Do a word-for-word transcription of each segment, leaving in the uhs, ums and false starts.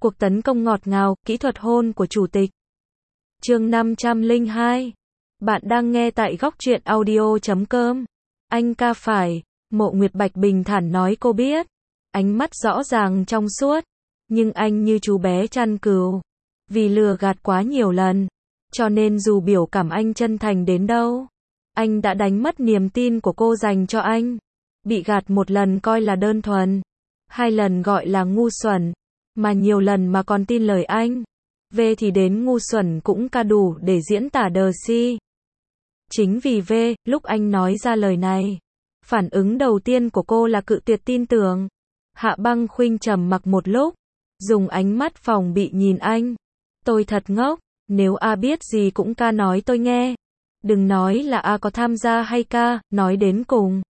Cuộc tấn công ngọt ngào, kỹ thuật hôn của chủ tịch. Chương năm trăm lẻ hai. Bạn đang nghe tại góc truyện audio chấm com. Anh ca phải, Mộ Nguyệt Bạch bình thản nói cô biết. Ánh mắt rõ ràng trong suốt, nhưng anh như chú bé chăn cừu. Vì lừa gạt quá nhiều lần, cho nên dù biểu cảm anh chân thành đến đâu, anh đã đánh mất niềm tin của cô dành cho anh. Bị gạt một lần coi là đơn thuần, hai lần gọi là ngu xuẩn, mà nhiều lần mà còn tin lời anh. V thì đến ngu xuẩn cũng ca đủ để diễn tả đờ si. Chính vì V, lúc anh nói ra lời này, phản ứng đầu tiên của cô là cự tuyệt tin tưởng. Hạ Băng Khuynh trầm mặc một lúc, dùng ánh mắt phòng bị nhìn anh. Tôi thật ngốc, nếu A biết gì cũng ca nói tôi nghe. Đừng nói là A có tham gia hay ca, nói đến cùng.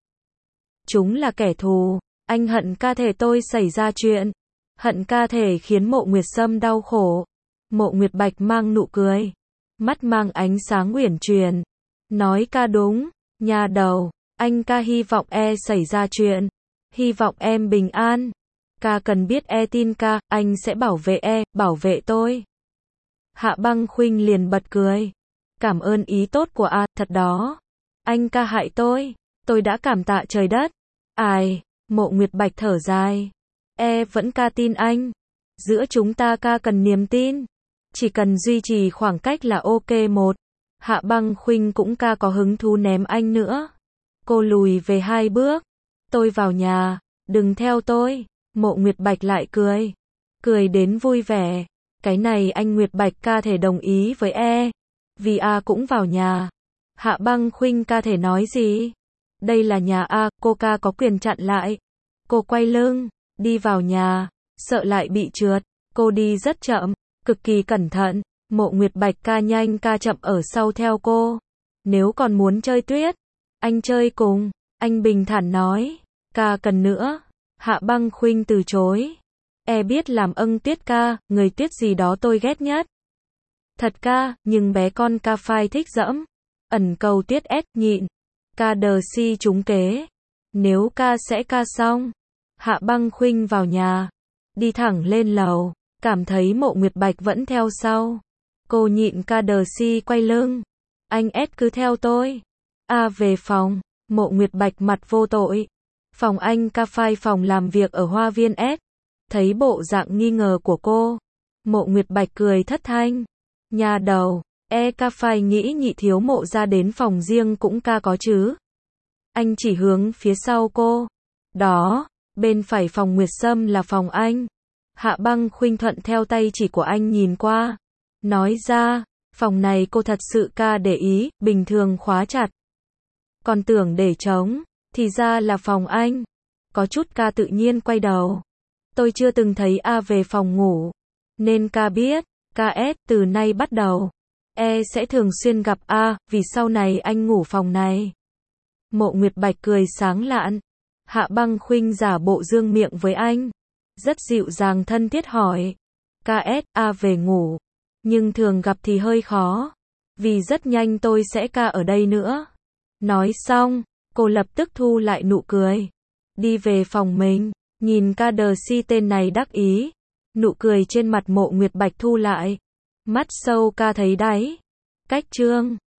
Chúng là kẻ thù, anh hận ca thể tôi xảy ra chuyện. Hận ca thể khiến Mộ Nguyệt Sâm đau khổ. Mộ Nguyệt Bạch mang nụ cười, mắt mang ánh sáng uyển chuyển. Nói ca đúng, nhà đầu, anh ca hy vọng E xảy ra chuyện. Hy vọng em bình an. Ca cần biết E tin ca, anh sẽ bảo vệ E, bảo vệ tôi. Hạ Băng Khuynh liền bật cười. Cảm ơn ý tốt của A, thật đó. Anh ca hại tôi, tôi đã cảm tạ trời đất. Ai, Mộ Nguyệt Bạch thở dài. E vẫn ca tin anh. Giữa chúng ta ca cần niềm tin. Chỉ cần duy trì khoảng cách là ok một. Hạ Băng Khuynh cũng ca có hứng thú ném anh nữa. Cô lùi về hai bước. Tôi vào nhà, đừng theo tôi. Mộ Nguyệt Bạch lại cười. Cười đến vui vẻ. Cái này anh Nguyệt Bạch ca thể đồng ý với E. Vì A cũng vào nhà. Hạ Băng Khuynh ca thể nói gì? Đây là nhà A, cô ca có quyền chặn lại. Cô quay lưng, đi vào nhà, sợ lại bị trượt. Cô đi rất chậm, cực kỳ cẩn thận. Mộ Nguyệt Bạch ca nhanh ca chậm ở sau theo cô. Nếu còn muốn chơi tuyết, anh chơi cùng. Anh bình thản nói. Ca cần nữa. Hạ Băng Khuynh từ chối. E biết làm âng tuyết ca, người tuyết gì đó tôi ghét nhất. Thật ca, nhưng bé con ca phai thích dẫm. Ẩn cầu tuyết ép nhịn. Ca đờ si trúng kế. Nếu ca sẽ ca xong. Hạ Băng Khuynh vào nhà, đi thẳng lên lầu, cảm thấy Mộ Nguyệt Bạch vẫn theo sau. Cô nhịn ca đờ si quay lưng. Anh S cứ theo tôi. A về phòng. Mộ Nguyệt Bạch mặt vô tội. Phòng anh ca phai phòng làm việc ở Hoa Viên S. Thấy bộ dạng nghi ngờ của cô, Mộ Nguyệt Bạch cười thất thanh. Nhà đầu, E ca phai nghĩ nhị thiếu mộ ra đến phòng riêng cũng ca có chứ. Anh chỉ hướng phía sau cô. Đó, bên phải phòng Nguyệt Sâm là phòng anh. Hạ Băng Khuynh thuận theo tay chỉ của anh nhìn qua. Nói ra, phòng này cô thật sự ca để ý, bình thường khóa chặt. Còn tưởng để trống, thì ra là phòng anh. Có chút ca tự nhiên quay đầu. Tôi chưa từng thấy A về phòng ngủ, nên ca biết, ca S từ nay bắt đầu. E sẽ thường xuyên gặp A, vì sau này anh ngủ phòng này. Mộ Nguyệt Bạch cười sáng lạn. Hạ Băng Khuynh giả bộ dương miệng với anh. Rất dịu dàng thân thiết hỏi. Ca S, A về ngủ. Nhưng thường gặp thì hơi khó. Vì rất nhanh tôi sẽ ca ở đây nữa. Nói xong, cô lập tức thu lại nụ cười. Đi về phòng mình, nhìn ca đờ si tên này đắc ý. Nụ cười trên mặt Mộ Nguyệt Bạch thu lại. Mắt sâu ca thấy đáy. Cách chương